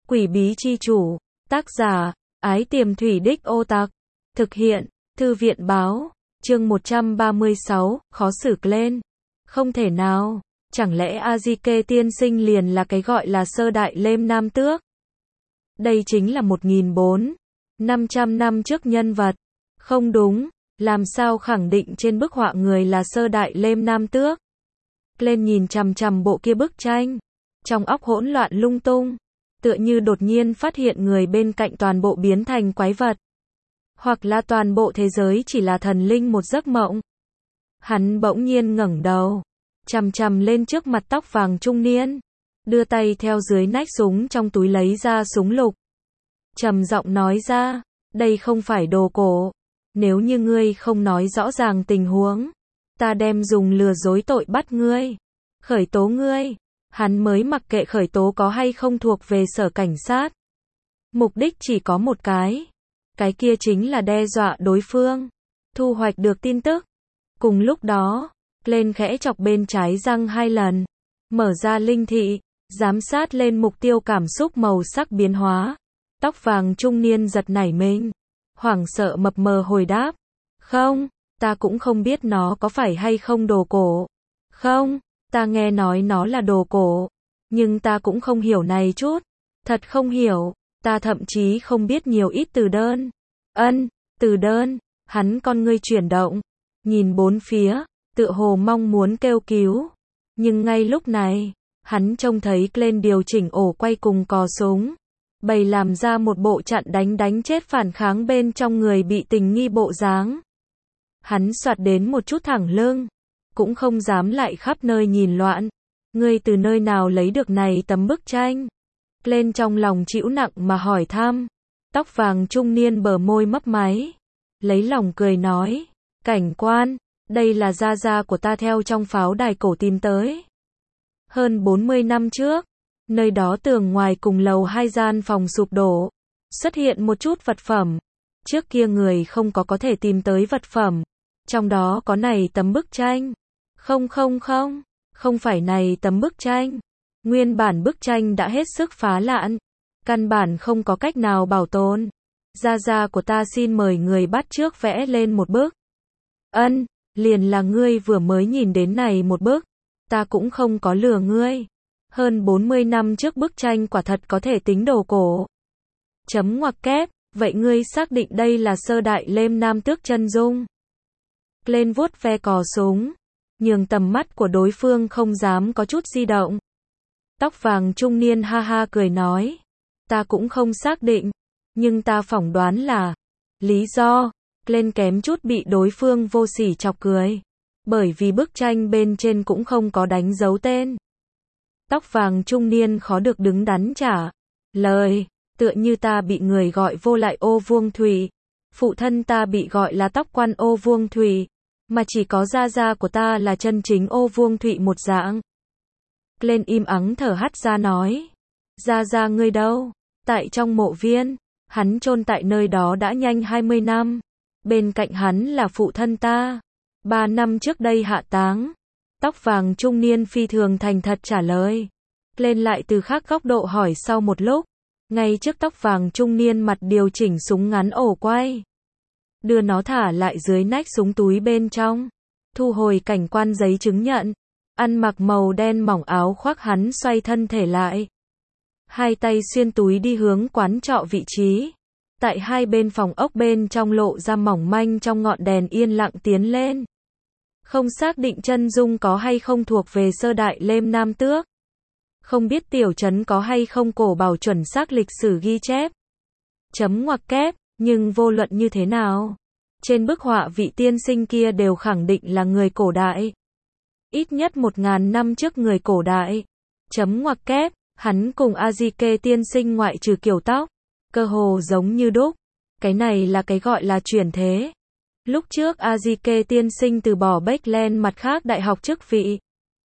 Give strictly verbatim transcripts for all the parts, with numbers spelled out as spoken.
Quỷ bí chi chủ. Tác giả, Ái Tiềm Thủy Đích Ô Tặc. Thực hiện, Thư viện báo. Chương một trăm ba mươi sáu, khó xử lên. Không thể nào. Chẳng lẽ A-di-kê tiên sinh liền là cái gọi là sơ đại lêm nam tước? Đây chính là một nghìn bốn năm trăm năm trước nhân vật. Không đúng. Làm sao khẳng định trên bức họa người là sơ đại lêm nam tước? Lên nhìn chằm chằm bộ kia bức tranh. Trong óc hỗn loạn lung tung. Tựa như đột nhiên phát hiện người bên cạnh toàn bộ biến thành quái vật. Hoặc là toàn bộ thế giới chỉ là thần linh một giấc mộng. Hắn bỗng nhiên ngẩng đầu. Chằm chằm lên trước mặt tóc vàng trung niên. Đưa tay theo dưới nách súng trong túi lấy ra súng lục. Trầm giọng nói ra. Đây không phải đồ cổ. Nếu như ngươi không nói rõ ràng tình huống. Ta đem dùng lừa dối tội bắt ngươi. Khởi tố ngươi. Hắn mới mặc kệ khởi tố có hay không thuộc về sở cảnh sát. Mục đích chỉ có một cái. Cái kia chính là đe dọa đối phương. Thu hoạch được tin tức. Cùng lúc đó, lên khẽ chọc bên trái răng hai lần. Mở ra linh thị. Giám sát lên mục tiêu cảm xúc màu sắc biến hóa. Tóc vàng trung niên giật nảy mình. Hoảng sợ mập mờ hồi đáp. Không, ta cũng không biết nó có phải hay không đồ cổ. Không, ta nghe nói nó là đồ cổ. Nhưng ta cũng không hiểu này chút. Thật không hiểu. Ta thậm chí không biết nhiều ít từ đơn. Ân, từ đơn. Hắn con ngươi chuyển động. Nhìn bốn phía. Tựa hồ mong muốn kêu cứu. Nhưng ngay lúc này. Hắn trông thấy Glenn điều chỉnh ổ quay cùng cò súng. Bày làm ra một bộ trận đánh đánh chết phản kháng bên trong người bị tình nghi bộ dáng. Hắn soạt đến một chút thẳng lưng. Cũng không dám lại khắp nơi nhìn loạn. Ngươi từ nơi nào lấy được này tấm bức tranh? Lên trong lòng chịu nặng mà hỏi thăm. Tóc vàng trung niên bờ môi mấp máy. Lấy lòng cười nói. Cảnh quan, đây là gia gia của ta theo trong pháo đài cổ tìm tới. Hơn bốn mươi năm trước. Nơi đó tường ngoài cùng lầu hai gian phòng sụp đổ. Xuất hiện một chút vật phẩm. Trước kia người không có có thể tìm tới vật phẩm. Trong đó có này tấm bức tranh. Không không không. Không phải này tấm bức tranh. Nguyên bản bức tranh đã hết sức phá lạn. Căn bản không có cách nào bảo tồn. Gia gia của ta xin mời người bắt trước vẽ lên một bức. Ân, liền là ngươi vừa mới nhìn đến này một bức. Ta cũng không có lừa ngươi. Hơn bốn mươi năm trước bức tranh quả thật có thể tính đồ cổ. Chấm ngoặc kép, vậy ngươi xác định đây là sơ đại lêm nam tước chân dung. Lên vuốt ve cò súng. Nhường tầm mắt của đối phương không dám có chút di động. Tóc vàng trung niên ha ha cười nói. Ta cũng không xác định. Nhưng ta phỏng đoán là. Lý do. Lên kém chút bị đối phương vô sỉ chọc cười. Bởi vì bức tranh bên trên cũng không có đánh dấu tên. Tóc vàng trung niên khó được đứng đắn trả lời. Tựa như ta bị người gọi vô lại ô vuông thủy. Phụ thân ta bị gọi là tóc quan ô vuông thủy. Mà chỉ có gia gia của ta là chân chính ô vuông thụy một dạng. Lên im ắng thở hắt ra nói. Gia gia ngươi đâu? Tại trong mộ viên. Hắn chôn tại nơi đó đã nhanh hai mươi năm. Bên cạnh hắn là phụ thân ta. Ba năm trước đây hạ táng. Tóc vàng trung niên phi thường thành thật trả lời. Lên lại từ khác góc độ hỏi sau một lúc. Ngay trước tóc vàng trung niên mặt điều chỉnh súng ngắn ổ quay. Đưa nó thả lại dưới nách súng túi bên trong. Thu hồi cảnh quan giấy chứng nhận. Ăn mặc màu đen mỏng áo khoác hắn xoay thân thể lại. Hai tay xuyên túi đi hướng quán trọ vị trí. Tại hai bên phòng ốc bên trong lộ ra mỏng manh trong ngọn đèn yên lặng tiến lên. Không xác định chân dung có hay không thuộc về sơ đại lêm nam tước. Không biết tiểu trấn có hay không cổ bảo chuẩn xác lịch sử ghi chép. Chấm ngoặc kép, nhưng vô luận như thế nào. Trên bức họa vị tiên sinh kia đều khẳng định là người cổ đại. Ít nhất một ngàn năm trước người cổ đại. Chấm ngoặc kép, hắn cùng A-di-kê tiên sinh ngoại trừ kiểu tóc. Cơ hồ giống như đúc. Cái này là cái gọi là chuyển thế. Lúc trước A-di-kê tiên sinh từ bỏ Beckland mặt khác đại học chức vị.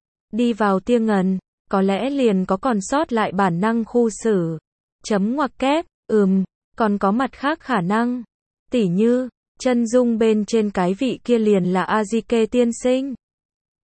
Đi vào Tia Ngần, có lẽ liền có còn sót lại bản năng khu xử. Chấm ngoặc kép, ừm, còn có mặt khác khả năng. Tỉ như, chân dung bên trên cái vị kia liền là A-di-kê tiên sinh.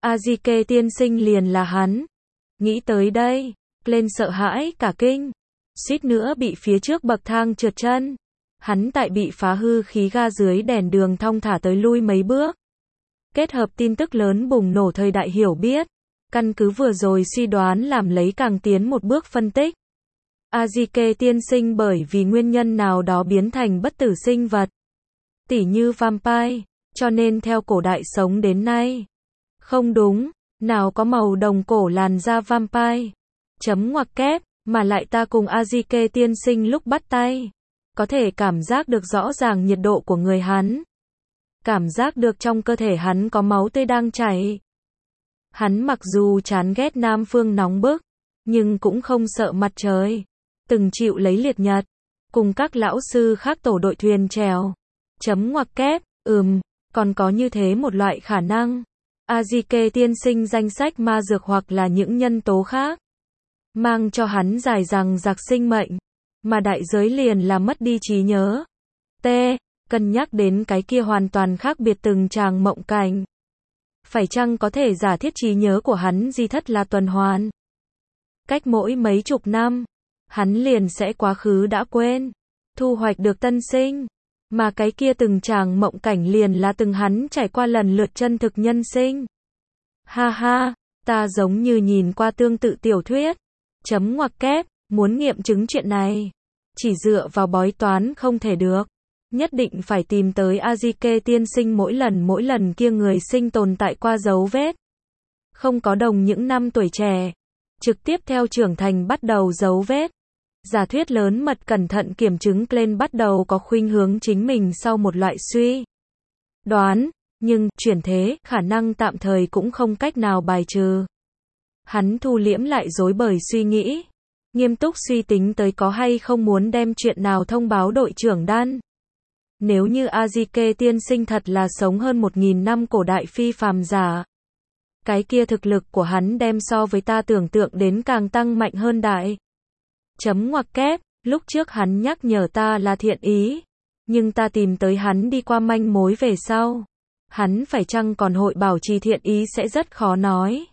A-di-kê tiên sinh liền là hắn. Nghĩ tới đây, lên sợ hãi cả kinh. suýt nữa bị phía trước bậc thang trượt chân. Hắn tại bị phá hư khí ga dưới đèn đường thong thả tới lui mấy bước. Kết hợp tin tức lớn bùng nổ thời đại hiểu biết, căn cứ vừa rồi suy đoán làm lấy càng tiến một bước phân tích. Azike tiên sinh bởi vì nguyên nhân nào đó biến thành bất tử sinh vật, tỉ như vampire, cho nên theo cổ đại sống đến nay. Không đúng, nào có màu đồng cổ làn da vampire. Chấm ngoặc kép, mà lại ta cùng Azike tiên sinh lúc bắt tay, có thể cảm giác được rõ ràng nhiệt độ của người hắn. Cảm giác được trong cơ thể hắn có máu tươi đang chảy. Hắn mặc dù chán ghét Nam Phương nóng bức, nhưng cũng không sợ mặt trời. Từng chịu lấy liệt nhật, cùng các lão sư khác tổ đội thuyền chèo. Chấm ngoặc kép, ừm, còn có như thế một loại khả năng. Azike tiên sinh danh sách ma dược hoặc là những nhân tố khác, mang cho hắn dài dằng dặc sinh mệnh, mà đại giới liền là mất đi trí nhớ. T. Cân nhắc đến cái kia hoàn toàn khác biệt từng tràng mộng cảnh. Phải chăng có thể giả thiết trí nhớ của hắn di thất là tuần hoàn? Cách mỗi mấy chục năm, hắn liền sẽ quá khứ đã quên, thu hoạch được tân sinh. Mà cái kia từng tràng mộng cảnh liền là từng hắn trải qua lần lượt chân thực nhân sinh. Ha ha, ta giống như nhìn qua tương tự tiểu thuyết. Chấm ngoặc kép, muốn nghiệm chứng chuyện này, chỉ dựa vào bói toán không thể được. Nhất định phải tìm tới Azike tiên sinh mỗi lần mỗi lần kia người sinh tồn tại qua dấu vết. Không có đồng những năm tuổi trẻ, trực tiếp theo trưởng thành bắt đầu dấu vết. Giả thuyết lớn mật cẩn thận kiểm chứng lên bắt đầu có khuynh hướng chính mình sau một loại suy đoán, nhưng chuyển thế khả năng tạm thời cũng không cách nào bài trừ. Hắn thu liễm lại rối bời suy nghĩ, nghiêm túc suy tính tới có hay không muốn đem chuyện nào thông báo đội trưởng Dan. Nếu như Azike tiên sinh thật là sống hơn một nghìn năm cổ đại phi phàm giả, cái kia thực lực của hắn đem so với ta tưởng tượng đến càng tăng mạnh hơn đại. Chấm ngoặc kép, lúc trước hắn nhắc nhở ta là thiện ý, nhưng ta tìm tới hắn đi qua manh mối về sau. Hắn phải chăng còn hội bảo trì thiện ý sẽ rất khó nói.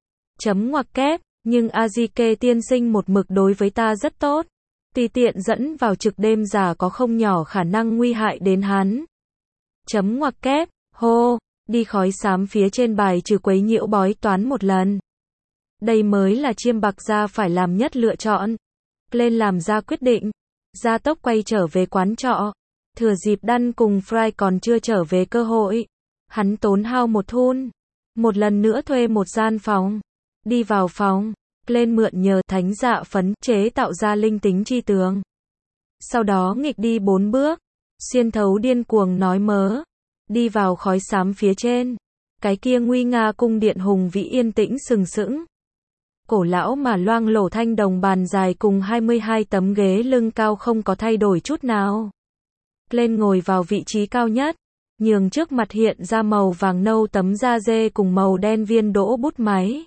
Chấm ngoặc kép, nhưng Azike tiên sinh một mực đối với ta rất tốt. Tùy tiện dẫn vào trực đêm giả có không nhỏ khả năng nguy hại đến hắn. Chấm ngoặc kép, hô, đi khói xám phía trên bài trừ quấy nhiễu bói toán một lần. Đây mới là chiêm bạc gia phải làm nhất lựa chọn. Lên làm ra quyết định, gia tốc quay trở về quán trọ. Thừa dịp Dan cùng Fry còn chưa trở về cơ hội, hắn tốn hao một thun, một lần nữa thuê một gian phòng. Đi vào phòng, lên mượn nhờ thánh dạ phấn chế tạo ra linh tính chi tường. Sau đó nghịch đi bốn bước, xuyên thấu điên cuồng nói mớ, đi vào khói xám phía trên. Cái kia nguy nga cung điện hùng vĩ yên tĩnh sừng sững. Cổ lão mà loang lổ thanh đồng bàn dài cùng hai mươi hai tấm ghế lưng cao không có thay đổi chút nào. Lên ngồi vào vị trí cao nhất, nhường trước mặt hiện ra màu vàng nâu tấm da dê cùng màu đen viên đỗ bút máy.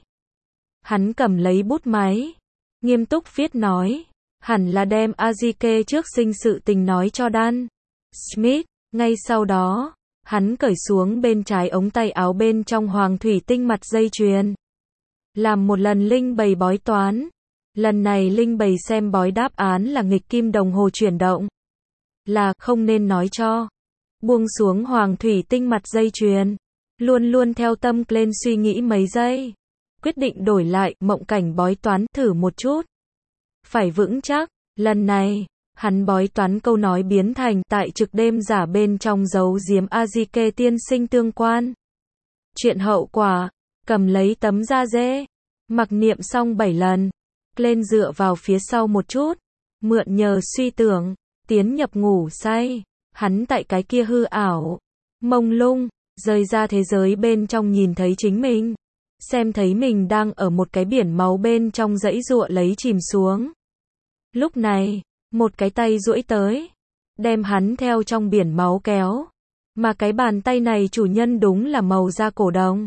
Hắn cầm lấy bút máy, nghiêm túc viết nói, hẳn là đem Azike trước sinh sự tình nói cho Dan Smith. Ngay sau đó, hắn cởi xuống bên trái ống tay áo bên trong hoàng thủy tinh mặt dây chuyền. Làm một lần linh bày bói toán. Lần này linh bày xem bói đáp án là nghịch kim đồng hồ chuyển động. Là không nên nói cho. Buông xuống hoàng thủy tinh mặt dây chuyền. Luôn luôn theo tâm lên suy nghĩ mấy giây. Quyết định đổi lại mộng cảnh bói toán thử một chút. Phải vững chắc. Lần này, hắn bói toán câu nói biến thành tại trực đêm giả bên trong giấu giếm Azike tiên sinh tương quan. Chuyện hậu quả. Cầm lấy tấm da dê, mặc niệm xong bảy lần, lên dựa vào phía sau một chút, mượn nhờ suy tưởng, tiến nhập ngủ say. Hắn tại cái kia hư ảo, mông lung, rời ra thế giới bên trong nhìn thấy chính mình, xem thấy mình đang ở một cái biển máu bên trong dãy giụa lấy chìm xuống. Lúc này, một cái tay duỗi tới, đem hắn theo trong biển máu kéo, mà cái bàn tay này chủ nhân đúng là màu da cổ đồng.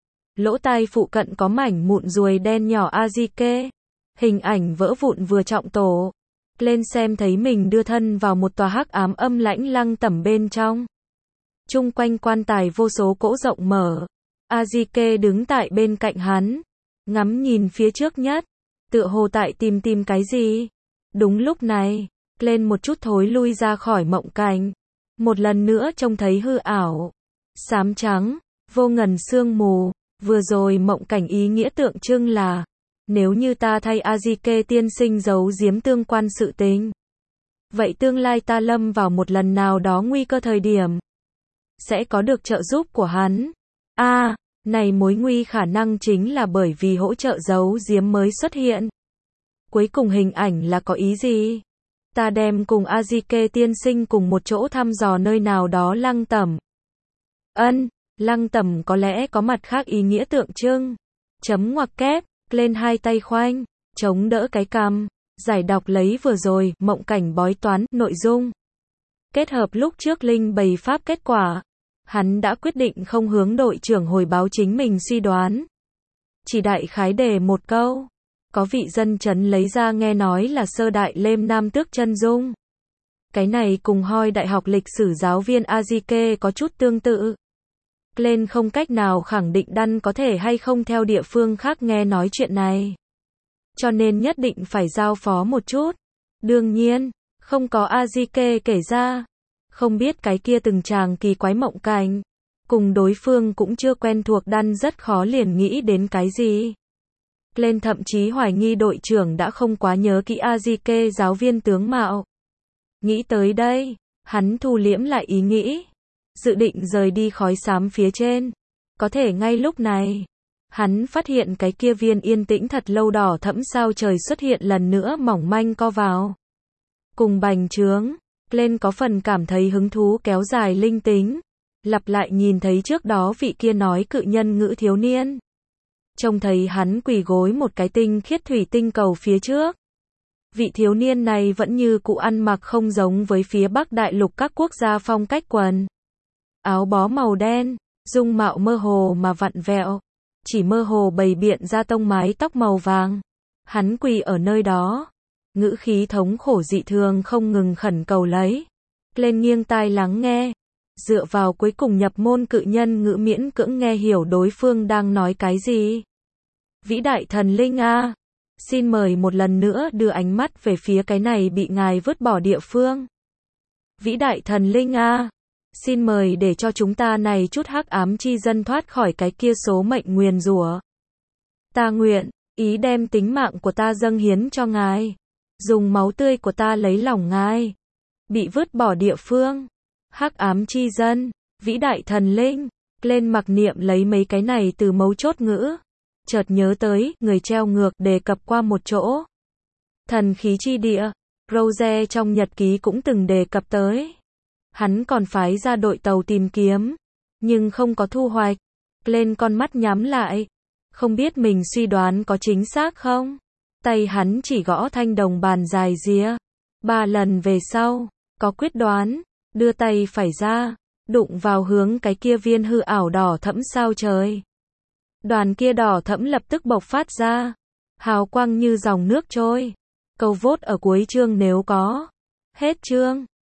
Lỗ tai phụ cận có mảnh mụn ruồi đen nhỏ Azike. Hình ảnh vỡ vụn vừa trọng tổ. Lên xem thấy mình đưa thân vào một tòa hắc ám âm lãnh lăng tẩm bên trong. Chung quanh quan tài vô số cỗ rộng mở. Azike đứng tại bên cạnh hắn. Ngắm nhìn phía trước nhất. Tựa hồ tại tìm tìm cái gì. Đúng lúc này, lên một chút thối lui ra khỏi mộng cảnh. Một lần nữa trông thấy hư ảo. Xám trắng, vô ngần sương mù. Vừa rồi mộng cảnh ý nghĩa tượng trưng là, nếu như ta thay Azike tiên sinh giấu giếm tương quan sự tình, vậy tương lai ta lâm vào một lần nào đó nguy cơ thời điểm, sẽ có được trợ giúp của hắn. A, à, này mối nguy khả năng chính là bởi vì hỗ trợ giấu giếm mới xuất hiện. Cuối cùng hình ảnh là có ý gì? Ta đem cùng Azike tiên sinh cùng một chỗ thăm dò nơi nào đó lăng tẩm. Ân, lăng tẩm có lẽ có mặt khác ý nghĩa tượng trưng. Chấm ngoặc kép, lên hai tay khoanh, chống đỡ cái cằm, giải đọc lấy vừa rồi, mộng cảnh bói toán, nội dung. Kết hợp lúc trước Linh bày pháp kết quả. Hắn đã quyết định không hướng đội trưởng hồi báo chính mình suy đoán. Chỉ đại khái đề một câu. Có vị dân chấn lấy ra nghe nói là sơ đại Lêm Nam Tước chân dung. Cái này cùng hoi đại học lịch sử giáo viên Azike có chút tương tự. Lên không cách nào khẳng định Đan có thể hay không theo địa phương khác nghe nói chuyện này. Cho nên nhất định phải giao phó một chút. Đương nhiên, không có Azike kể ra. Không biết cái kia từng chàng kỳ quái mộng cảnh. Cùng đối phương cũng chưa quen thuộc Đan rất khó liền nghĩ đến cái gì. Lên thậm chí hoài nghi đội trưởng đã không quá nhớ kỹ Azike giáo viên tướng mạo. Nghĩ tới đây, hắn thu liễm lại ý nghĩ. Dự định rời đi khói xám phía trên. Có thể ngay lúc này, hắn phát hiện cái kia viên yên tĩnh thật lâu đỏ thẫm sao trời xuất hiện lần nữa mỏng manh co vào. Cùng bành trướng, lên có phần cảm thấy hứng thú kéo dài linh tính. Lặp lại nhìn thấy trước đó vị kia nói cự nhân ngữ thiếu niên. Trông thấy hắn quỳ gối một cái tinh khiết thủy tinh cầu phía trước. Vị thiếu niên này vẫn như cụ ăn mặc không giống với phía Bắc đại lục các quốc gia phong cách quần. Áo bó màu đen, dung mạo mơ hồ mà vặn vẹo. Chỉ mơ hồ bày biện ra tông mái tóc màu vàng. Hắn quỳ ở nơi đó. Ngữ khí thống khổ dị thường không ngừng khẩn cầu lấy. Lên nghiêng tai lắng nghe. Dựa vào cuối cùng nhập môn cự nhân ngữ miễn cưỡng nghe hiểu đối phương đang nói cái gì. Vĩ đại thần linh a, xin mời một lần nữa đưa ánh mắt về phía cái này bị ngài vứt bỏ địa phương. Vĩ đại thần linh a, xin mời để cho chúng ta này chút hắc ám chi dân thoát khỏi cái kia số mệnh nguyền rủa. Ta nguyện, ý đem tính mạng của ta dâng hiến cho ngài. Dùng máu tươi của ta lấy lòng ngài. Bị vứt bỏ địa phương. Hắc ám chi dân, vĩ đại thần linh, lên mặc niệm lấy mấy cái này từ mấu chốt ngữ. Chợt nhớ tới, người treo ngược đề cập qua một chỗ. Thần khí chi địa, Rose trong nhật ký cũng từng đề cập tới. Hắn còn phái ra đội tàu tìm kiếm, nhưng không có thu hoạch. Lên con mắt nhắm lại, không biết mình suy đoán có chính xác không? Tay hắn chỉ gõ thanh đồng bàn dài rìa. Ba lần về sau, có quyết đoán. Đưa tay phải ra, đụng vào hướng cái kia viên hư ảo đỏ thẫm sao trời. Đoàn kia đỏ thẫm lập tức bộc phát ra. Hào quang như dòng nước trôi. Câu vote ở cuối chương nếu có. Hết chương.